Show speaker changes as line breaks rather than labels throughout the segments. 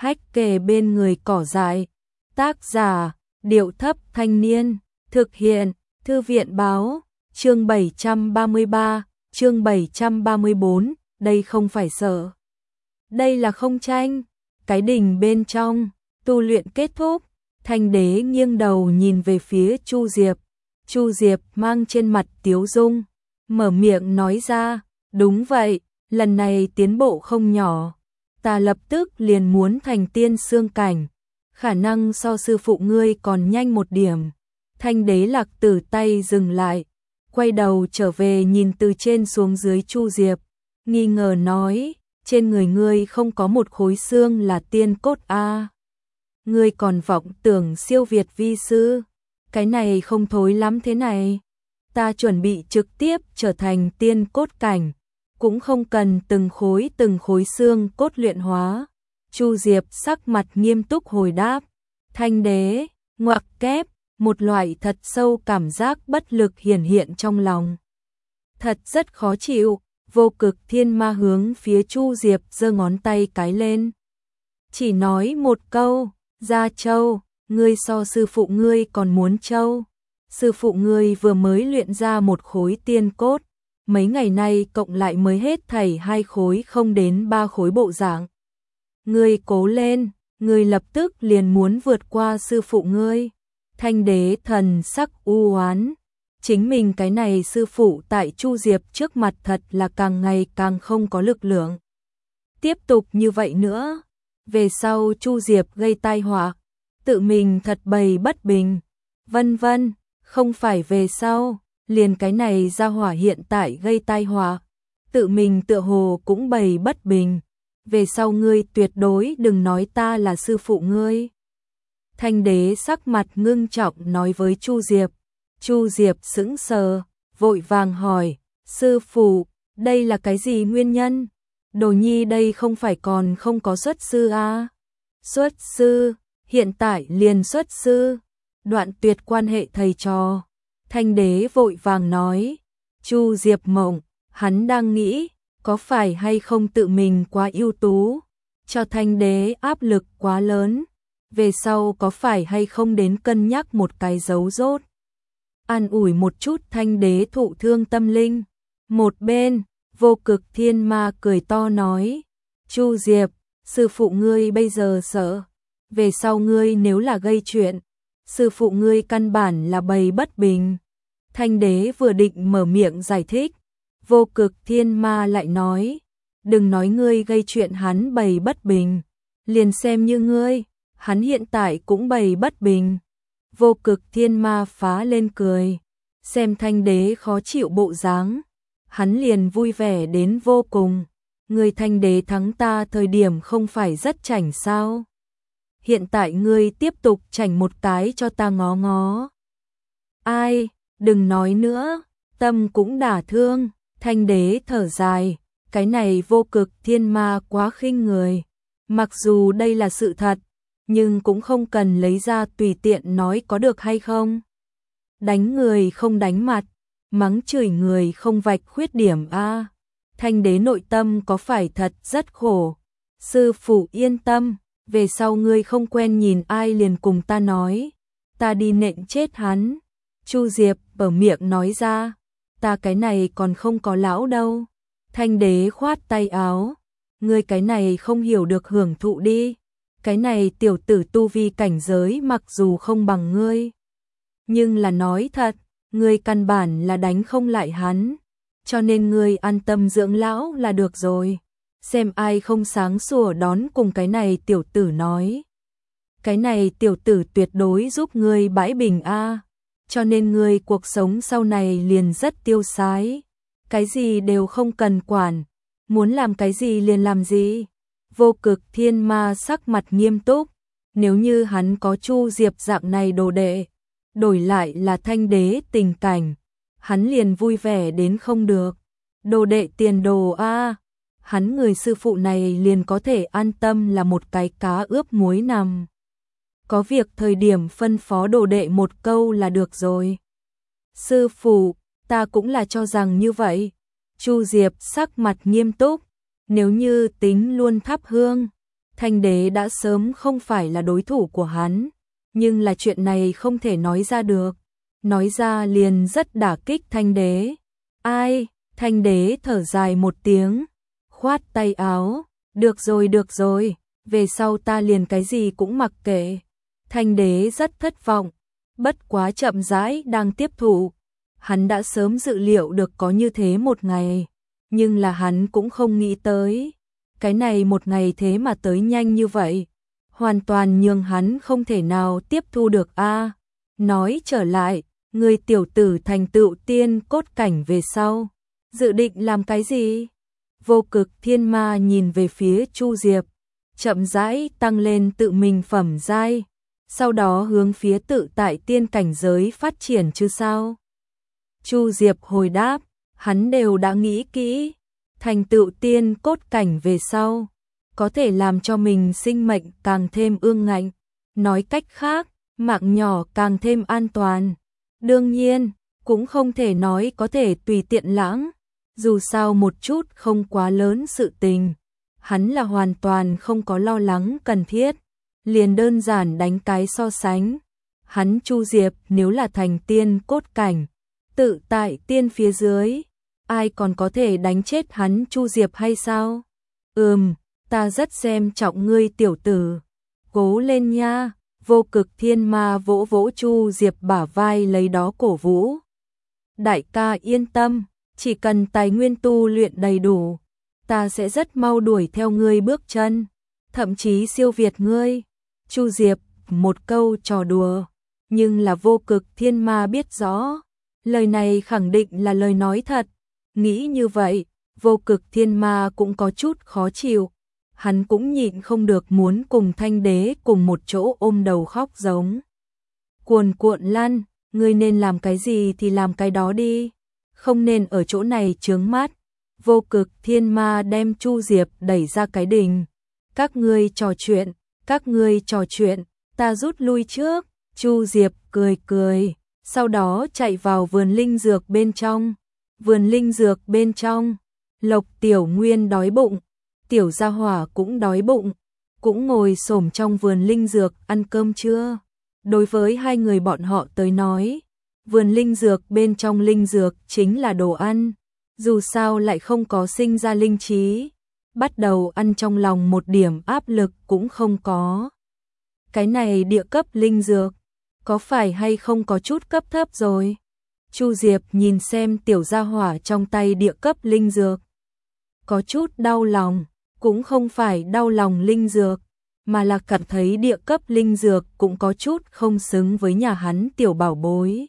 hách kề bên người cỏ dại. Tác giả, Điệu Thấp Thanh Niên. Thực hiện, Thư viện Báo. Chương 733, chương 734, đây không phải sở. Đây là không tranh. Cái đình bên trong, tu luyện kết thúc. Thanh đế nghiêng đầu nhìn về phía Chu Diệp. Chu Diệp mang trên mặt tiếu dung, mở miệng nói ra, đúng vậy, lần này tiến bộ không nhỏ. Ta lập tức liền muốn thành tiên xương cảnh, khả năng so sư phụ ngươi còn nhanh một điểm. Thanh đế Lạc Tử tay dừng lại, quay đầu trở về nhìn từ trên xuống dưới Chu Diệp, nghi ngờ nói, trên người ngươi không có một khối xương là tiên cốt a. Ngươi còn vọng tưởng siêu việt vi sư, cái này không thối lắm thế này. Ta chuẩn bị trực tiếp trở thành tiên cốt cảnh, cũng không cần từng khối xương cốt luyện hóa. Chu Diệp sắc mặt nghiêm túc hồi đáp. Thanh đế, ngoặc kép, một loại thật sâu cảm giác bất lực hiển hiện trong lòng. Thật rất khó chịu, Vô Cực Thiên Ma hướng phía Chu Diệp giơ ngón tay cái lên. Chỉ nói một câu, Gia Châu, ngươi so sư phụ ngươi còn muốn châu. Sư phụ ngươi vừa mới luyện ra một khối tiên cốt, mấy ngày nay cộng lại mới hết thảy 2 khối không đến 3 khối bộ dạng. Ngươi cố lên, ngươi lập tức liền muốn vượt qua sư phụ ngươi. Thanh đế thần sắc u oán, chính mình cái này sư phụ tại Chu Diệp trước mặt thật là càng ngày càng không có lực lượng. Tiếp tục như vậy nữa, về sau Chu Diệp gây tai họa, tự mình thật bầy bất bình, vân vân, không phải về sau, liền cái này ra hỏa hiện tại gây tai họa, tự mình tựa hồ cũng bầy bất bình, về sau ngươi tuyệt đối đừng nói ta là sư phụ ngươi. Thanh đế sắc mặt ngưng trọng nói với Chu Diệp. Chu Diệp sững sờ, vội vàng hỏi, sư phụ, đây là cái gì nguyên nhân? Đồ nhi đây không phải còn không có xuất sư à? Xuất sư, hiện tại liền xuất sư, đoạn tuyệt quan hệ thầy trò. Thanh đế vội vàng nói, Chu Diệp mộng, hắn đang nghĩ, có phải hay không tự mình quá ưu tú, cho thanh đế áp lực quá lớn, về sau có phải hay không đến cân nhắc một cái dấu rốt. An ủi một chút thanh đế thụ thương tâm linh. Một bên, Vô Cực Thiên Ma cười to nói, Chu Diệp, sư phụ ngươi bây giờ sợ, về sau ngươi nếu là gây chuyện, sư phụ ngươi căn bản là bầy bất bình. Thanh đế vừa định mở miệng giải thích, Vô Cực Thiên Ma lại nói, đừng nói ngươi gây chuyện hắn bầy bất bình, liền xem như ngươi, hắn hiện tại cũng bầy bất bình. Vô Cực Thiên Ma phá lên cười, xem thanh đế khó chịu bộ dáng, hắn liền vui vẻ đến vô cùng. Ngươi thanh đế thắng ta thời điểm không phải rất chảnh sao? Hiện tại ngươi tiếp tục chảnh một cái cho ta ngó ngó. Ai, đừng nói nữa, tâm cũng đả thương. Thanh đế thở dài, cái này Vô Cực Thiên Ma quá khinh người. Mặc dù đây là sự thật, nhưng cũng không cần lấy ra tùy tiện nói có được hay không. Đánh người không đánh mặt, mắng chửi người không vạch khuyết điểm a. Thanh đế nội tâm có phải thật rất khổ. Sư phụ yên tâm, về sau ngươi không quen nhìn ai liền cùng ta nói, ta đi nện chết hắn. Chu Diệp bở miệng nói ra, ta cái này còn không có lão đâu. Thanh đế khoát tay áo, ngươi cái này không hiểu được hưởng thụ đi. Cái này tiểu tử tu vi cảnh giới mặc dù không bằng ngươi, nhưng là nói thật, ngươi căn bản là đánh không lại hắn, cho nên ngươi an tâm dưỡng lão là được rồi. Xem ai không sáng sủa đón cùng cái này tiểu tử nói. Cái này tiểu tử tuyệt đối giúp ngươi bãi bình a, cho nên ngươi cuộc sống sau này liền rất tiêu sái, cái gì đều không cần quản, muốn làm cái gì liền làm gì. Vô Cực Thiên Ma sắc mặt nghiêm túc, nếu như hắn có Chu Diệp dạng này đồ đệ, đổi lại là thanh đế tình cảnh, hắn liền vui vẻ đến không được. Đồ đệ tiền đồ a, hắn người sư phụ này liền có thể an tâm là một cái cá ướp muối nằm. Có việc thời điểm phân phó đồ đệ một câu là được rồi. Sư phụ, ta cũng là cho rằng như vậy. Chu Diệp sắc mặt nghiêm túc, nếu như tính luôn thắp hương, Thanh đế đã sớm không phải là đối thủ của hắn, nhưng là chuyện này không thể nói ra được. Nói ra liền rất đả kích thanh đế. Ai? Thanh đế thở dài một tiếng, khoát tay áo, được rồi, về sau ta liền cái gì cũng mặc kệ. Thanh đế rất thất vọng, bất quá chậm rãi đang tiếp thụ. Hắn đã sớm dự liệu được có như thế một ngày, nhưng là hắn cũng không nghĩ tới. Cái này một ngày thế mà tới nhanh như vậy, hoàn toàn nhường hắn không thể nào tiếp thu được a. Nói trở lại, người tiểu tử thành tựu tiên cốt cảnh về sau, dự định làm cái gì? Vô Cực Thiên Ma nhìn về phía Chu Diệp, chậm rãi tăng lên tự mình phẩm giai, sau đó hướng phía tự tại tiên cảnh giới phát triển chứ sao? Chu Diệp hồi đáp, hắn đều đã nghĩ kỹ, thành tựu tiên cốt cảnh về sau, có thể làm cho mình sinh mệnh càng thêm ương ngạnh, nói cách khác, mạng nhỏ càng thêm an toàn. Đương nhiên, cũng không thể nói có thể tùy tiện lãng, dù sao một chút không quá lớn sự tình, hắn là hoàn toàn không có lo lắng cần thiết, liền đơn giản đánh cái so sánh. Hắn Chu Diệp nếu là thành tiên cốt cảnh, tự tại tiên phía dưới, ai còn có thể đánh chết hắn Chu Diệp hay sao? Ta rất xem trọng ngươi tiểu tử, cố lên nha. Vô Cực Thiên Ma vỗ vỗ Chu Diệp bả vai lấy đó cổ vũ. Đại ca yên tâm, chỉ cần tài nguyên tu luyện đầy đủ, ta sẽ rất mau đuổi theo ngươi bước chân, thậm chí siêu việt ngươi. Chu Diệp một câu trò đùa, nhưng là Vô Cực Thiên Ma biết rõ, lời này khẳng định là lời nói thật. Nghĩ như vậy, Vô Cực Thiên Ma cũng có chút khó chịu. Hắn cũng nhịn không được muốn cùng Thanh đế cùng một chỗ ôm đầu khóc giống. Cuồn cuộn lăn, ngươi nên làm cái gì thì làm cái đó đi, không nên ở chỗ này chướng mắt. Vô Cực Thiên Ma đem Chu Diệp đẩy ra cái đình. Các ngươi trò chuyện, ta rút lui trước. Chu Diệp cười cười, sau đó chạy vào vườn linh dược bên trong. Vườn linh dược bên trong, Lộc Tiểu Nguyên đói bụng, Tiểu Gia Hỏa cũng đói bụng, cũng ngồi xổm trong vườn linh dược ăn cơm trưa. Đối với hai người bọn họ tới nói, vườn linh dược bên trong linh dược chính là đồ ăn, dù sao lại không có sinh ra linh trí, bắt đầu ăn trong lòng một điểm áp lực cũng không có. Cái này địa cấp linh dược, có phải hay không có chút cấp thấp rồi? Chu Diệp nhìn xem Tiểu Gia Hỏa trong tay địa cấp linh dược, có chút đau lòng, cũng không phải đau lòng linh dược, mà là cảm thấy địa cấp linh dược cũng có chút không xứng với nhà hắn tiểu bảo bối.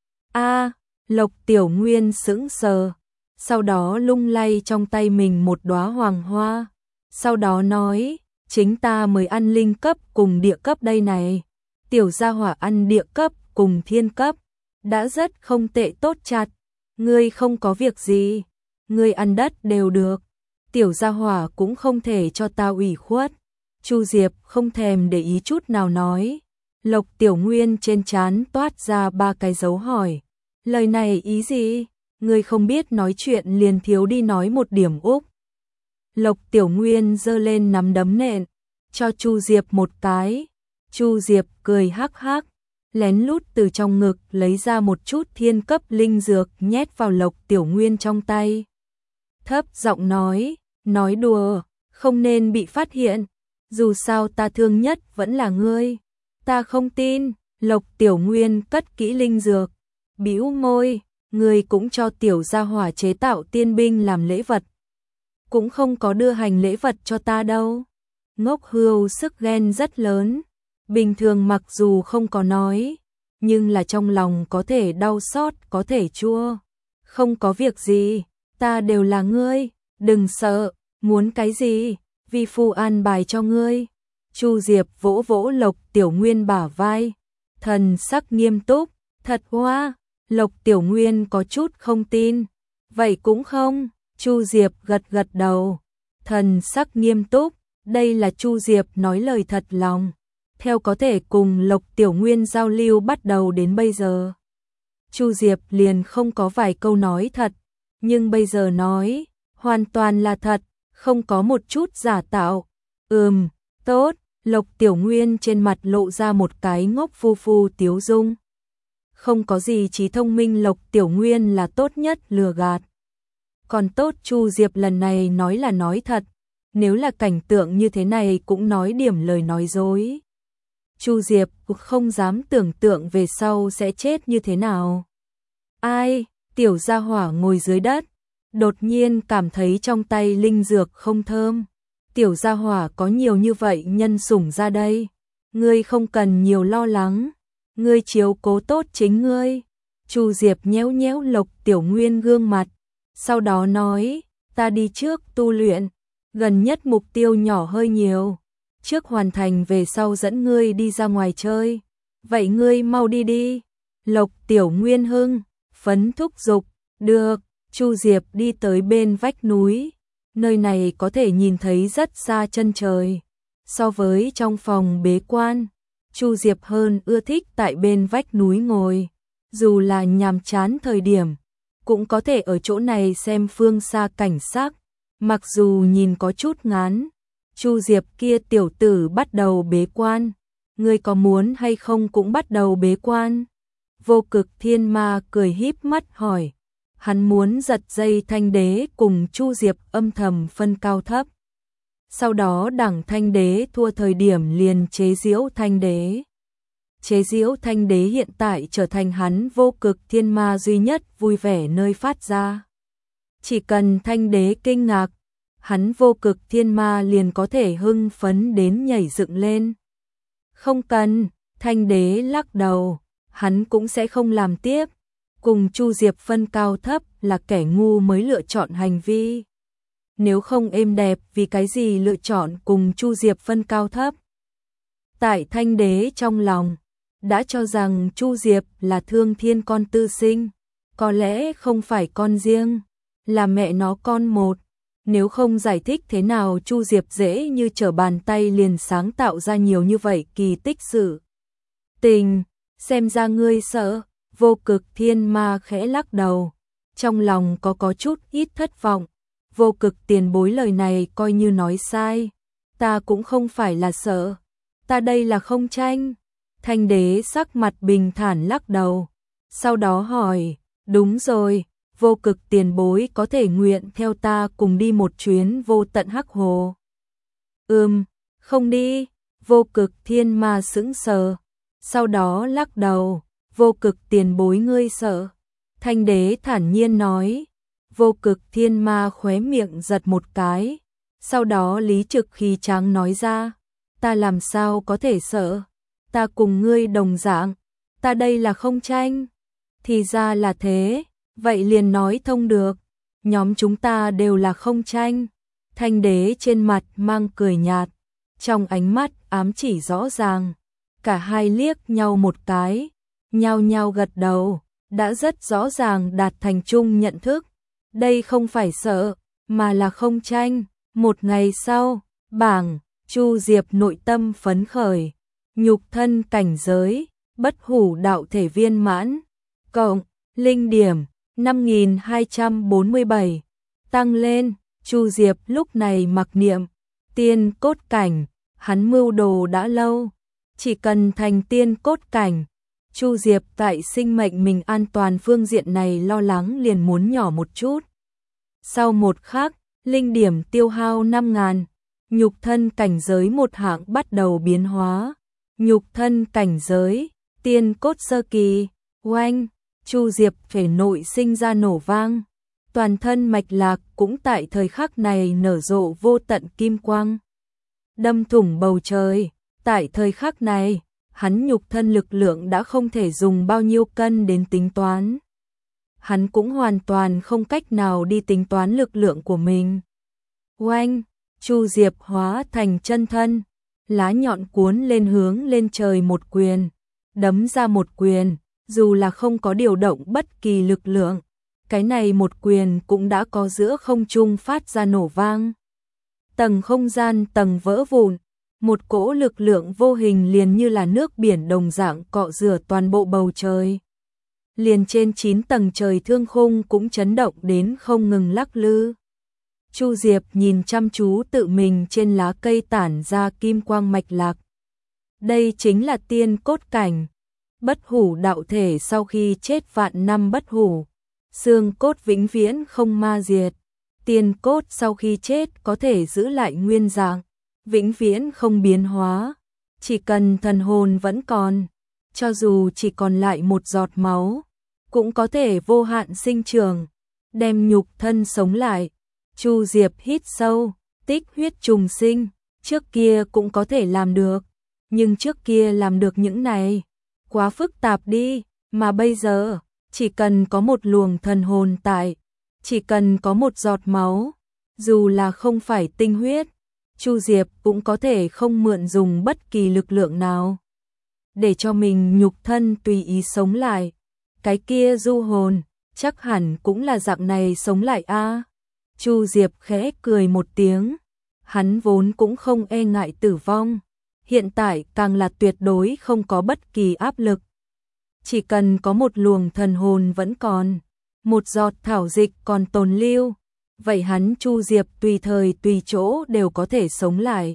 Lộc Tiểu Nguyên sững sờ, sau đó lung lay trong tay mình một đóa hoàng hoa, sau đó nói, chính ta mới ăn linh cấp cùng địa cấp đây này, Tiểu Gia Hỏa ăn địa cấp cùng thiên cấp, đã rất không tệ tốt chặt, ngươi không có việc gì, ngươi ăn đất đều được, Tiểu Gia Hỏa cũng không thể cho ta ủy khuất. Chu Diệp không thèm để ý chút nào nói. Lộc Tiểu Nguyên trên trán toát ra 3 cái dấu hỏi. Lời này ý gì? Ngươi không biết nói chuyện liền thiếu đi nói một điểm úc. Lộc Tiểu Nguyên giơ lên nắm đấm nện, cho Chu Diệp một cái. Chu Diệp cười hắc hắc, lén lút từ trong ngực lấy ra một chút thiên cấp linh dược nhét vào Lộc Tiểu Nguyên trong tay. Thấp giọng nói đùa, không nên bị phát hiện, dù sao ta thương nhất vẫn là ngươi. Ta không tin. Lộc Tiểu Nguyên cất kỹ linh dược, bĩu môi, ngươi cũng cho Tiểu Gia Hỏa chế tạo tiên binh làm lễ vật, cũng không có đưa hành lễ vật cho ta đâu. Ngốc Hưu sức ghen rất lớn, bình thường mặc dù không có nói, nhưng là trong lòng có thể đau xót, có thể chua. Không có việc gì, ta đều là ngươi, đừng sợ, muốn cái gì, vi phu an bài cho ngươi. Chu Diệp vỗ vỗ Lộc Tiểu Nguyên bả vai, thần sắc nghiêm túc, thật hoa. Lộc Tiểu Nguyên có chút không tin, vậy cũng không. Chu Diệp gật gật đầu, thần sắc nghiêm túc, đây là Chu Diệp nói lời thật lòng. Theo có thể cùng Lộc Tiểu Nguyên giao lưu bắt đầu đến bây giờ, Chu Diệp liền không có vài câu nói thật, nhưng bây giờ nói, hoàn toàn là thật, không có một chút giả tạo. Tốt, Lộc Tiểu Nguyên trên mặt lộ ra một cái ngốc phu phu tiếu dung. Không có gì trí thông minh Lộc Tiểu Nguyên là tốt nhất lừa gạt. Còn tốt Chu Diệp lần này nói là nói thật, nếu là cảnh tượng như thế này cũng nói điểm lời nói dối. Chu Diệp không dám tưởng tượng về sau sẽ chết như thế nào. Ai, tiểu gia hỏa ngồi dưới đất, đột nhiên cảm thấy trong tay linh dược không thơm. Tiểu gia hỏa có nhiều như vậy nhân sủng ra đây. Ngươi không cần nhiều lo lắng. Ngươi chiếu cố tốt chính ngươi. Chu Diệp nhéo nhéo Lộc Tiểu Nguyên gương mặt. Sau đó nói, ta đi trước tu luyện. Gần nhất mục tiêu nhỏ hơi nhiều. Trước hoàn thành về sau dẫn ngươi đi ra ngoài chơi. Vậy ngươi mau đi đi. Lộc Tiểu Nguyên hưng phấn thúc giục. Được, Chu Diệp đi tới bên vách núi. Nơi này có thể nhìn thấy rất xa chân trời. So với trong phòng bế quan, Chu Diệp hơn ưa thích tại bên vách núi ngồi. Dù là nhàm chán thời điểm, cũng có thể ở chỗ này xem phương xa cảnh sắc. Mặc dù nhìn có chút ngán, Chu Diệp kia tiểu tử bắt đầu bế quan. Ngươi có muốn hay không cũng bắt đầu bế quan. Vô Cực Thiên Ma cười híp mắt hỏi. Hắn muốn giật dây Thanh Đế cùng Chu Diệp âm thầm phân cao thấp. Sau đó đẳng Thanh Đế thua thời điểm liền chế giễu Thanh Đế. Chế giễu Thanh Đế hiện tại trở thành hắn Vô Cực Thiên Ma duy nhất vui vẻ nơi phát ra. Chỉ cần Thanh Đế kinh ngạc, hắn Vô Cực Thiên Ma liền có thể hưng phấn đến nhảy dựng lên. Không cần, Thanh Đế lắc đầu, hắn cũng sẽ không làm tiếp. Cùng Chu Diệp phân cao thấp là kẻ ngu mới lựa chọn hành vi. Nếu không êm đẹp vì cái gì lựa chọn cùng Chu Diệp phân cao thấp. Tại Thanh Đế trong lòng, đã cho rằng Chu Diệp là Thương Thiên con tư sinh. Có lẽ không phải con riêng, là mẹ nó con một. Nếu không giải thích thế nào Chu Diệp dễ như trở bàn tay liền sáng tạo ra nhiều như vậy kỳ tích sự tình. Xem ra ngươi sợ. Vô Cực Thiên Ma khẽ lắc đầu, trong lòng có chút ít thất vọng. Vô Cực tiền bối lời này coi như nói sai, ta cũng không phải là sợ, ta đây là không tranh. Thanh Đế sắc mặt bình thản lắc đầu, sau đó hỏi, đúng rồi, Vô Cực tiền bối có thể nguyện theo ta cùng đi một chuyến vô tận Hắc Hồ. Không đi. Vô Cực Thiên Ma sững sờ, sau đó lắc đầu. Vô Cực tiền bối ngươi sợ. Thanh Đế thản nhiên nói. Vô Cực Thiên Ma khóe miệng giật một cái. Sau đó lý trực khí tráng nói ra. Ta làm sao có thể sợ. Ta cùng ngươi đồng dạng. Ta đây là không tranh. Thì ra là thế. Vậy liền nói thông được. Nhóm chúng ta đều là không tranh. Thanh Đế trên mặt mang cười nhạt. Trong ánh mắt ám chỉ rõ ràng. Cả hai liếc nhau một cái. Nhao nhao gật đầu, đã rất rõ ràng đạt thành chung nhận thức. Đây không phải sợ, mà là không tranh. Một ngày sau, bảng, Chu Diệp nội tâm phấn khởi. Nhục thân cảnh giới, bất hủ đạo thể viên mãn. Cộng, linh điểm, 5247. Tăng lên, Chu Diệp lúc này mặc niệm. Tiên cốt cảnh, hắn mưu đồ đã lâu. Chỉ cần thành tiên cốt cảnh. Chu Diệp tại sinh mệnh mình an toàn phương diện này lo lắng liền muốn nhỏ một chút. Sau một khắc, linh điểm tiêu hao 5.000, nhục thân cảnh giới một hạng bắt đầu biến hóa. Nhục thân cảnh giới, tiên cốt sơ kỳ, oanh, Chu Diệp thể nội sinh ra nổ vang. Toàn thân mạch lạc cũng tại thời khắc này nở rộ vô tận kim quang. Đâm thủng bầu trời, tại thời khắc này. Hắn nhục thân lực lượng đã không thể dùng bao nhiêu cân đến tính toán. Hắn cũng hoàn toàn không cách nào đi tính toán lực lượng của mình. Oanh, Chu Diệp hóa thành chân thân, lá nhọn cuốn lên hướng lên trời một quyền, đấm ra một quyền, dù là không có điều động bất kỳ lực lượng, cái này một quyền cũng đã có giữa không trung phát ra nổ vang. Tầng không gian tầng vỡ vụn. Một cỗ lực lượng vô hình liền như là nước biển đồng dạng cọ rửa toàn bộ bầu trời. Liền trên 9 tầng trời thương khung cũng chấn động đến không ngừng lắc lư. Chu Diệp nhìn chăm chú tự mình trên lá cây tản ra kim quang mạch lạc. Đây chính là tiên cốt cảnh. Bất hủ đạo thể sau khi chết vạn năm bất hủ. Xương cốt vĩnh viễn không ma diệt. Tiên cốt sau khi chết có thể giữ lại nguyên dạng, vĩnh viễn không biến hóa. Chỉ cần thần hồn vẫn còn, cho dù chỉ còn lại một giọt máu, cũng có thể vô hạn sinh trưởng, đem nhục thân sống lại. Chu Diệp hít sâu, tích huyết trùng sinh, trước kia cũng có thể làm được, nhưng trước kia làm được những này, quá phức tạp đi, mà bây giờ, chỉ cần có một luồng thần hồn tại, chỉ cần có một giọt máu, dù là không phải tinh huyết, Chu Diệp cũng có thể không mượn dùng bất kỳ lực lượng nào, để cho mình nhục thân tùy ý sống lại. Cái kia du hồn, chắc hẳn cũng là dạng này sống lại a. Chu Diệp khẽ cười một tiếng, hắn vốn cũng không e ngại tử vong, hiện tại càng là tuyệt đối không có bất kỳ áp lực. Chỉ cần có một luồng thần hồn vẫn còn, một giọt thảo dịch còn tồn lưu, vậy hắn Chu Diệp tùy thời tùy chỗ đều có thể sống lại.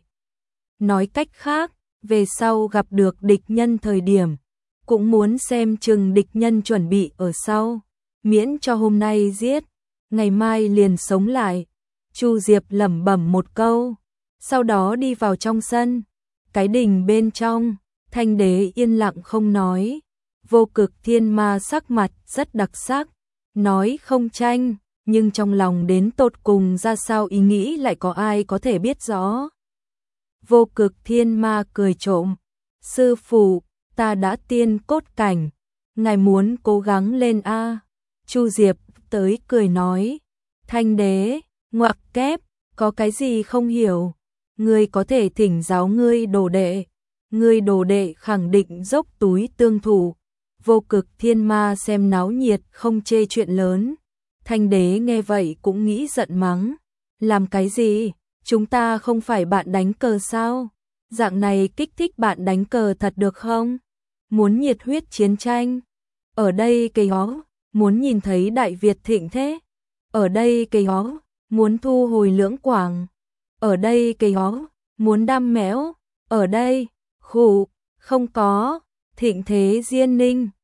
Nói cách khác, về sau gặp được địch nhân thời điểm, cũng muốn xem chừng địch nhân chuẩn bị ở sau, miễn cho hôm nay giết, ngày mai liền sống lại. Chu Diệp lẩm bẩm một câu, sau đó đi vào trong sân. Cái đình bên trong, Thanh Đế yên lặng không nói. Vô Cực Thiên Ma sắc mặt rất đặc sắc, nói không tranh, nhưng trong lòng đến tột cùng ra sao ý nghĩ lại có ai có thể biết rõ. Vô Cực Thiên Ma cười trộm, sư phụ, ta đã tiên cốt cảnh, ngài muốn cố gắng lên a. Chu Diệp tới cười nói, Thanh Đế, ngoặc kép, có cái gì không hiểu, ngươi có thể thỉnh giáo ngươi đồ đệ khẳng định dốc túi tương thủ. Vô Cực Thiên Ma xem náo nhiệt không chê chuyện lớn. Thanh Đế nghe vậy cũng nghĩ giận mắng, làm cái gì, chúng ta không phải bạn đánh cờ sao, dạng này kích thích bạn đánh cờ thật được không? Muốn nhiệt huyết chiến tranh, ở đây cây hó, muốn nhìn thấy Đại Việt thịnh thế, ở đây cây hó, muốn thu hồi Lưỡng Quảng, ở đây cây hó, muốn đam mẽo, ở đây, khụ, không có, thịnh thế Diên Ninh.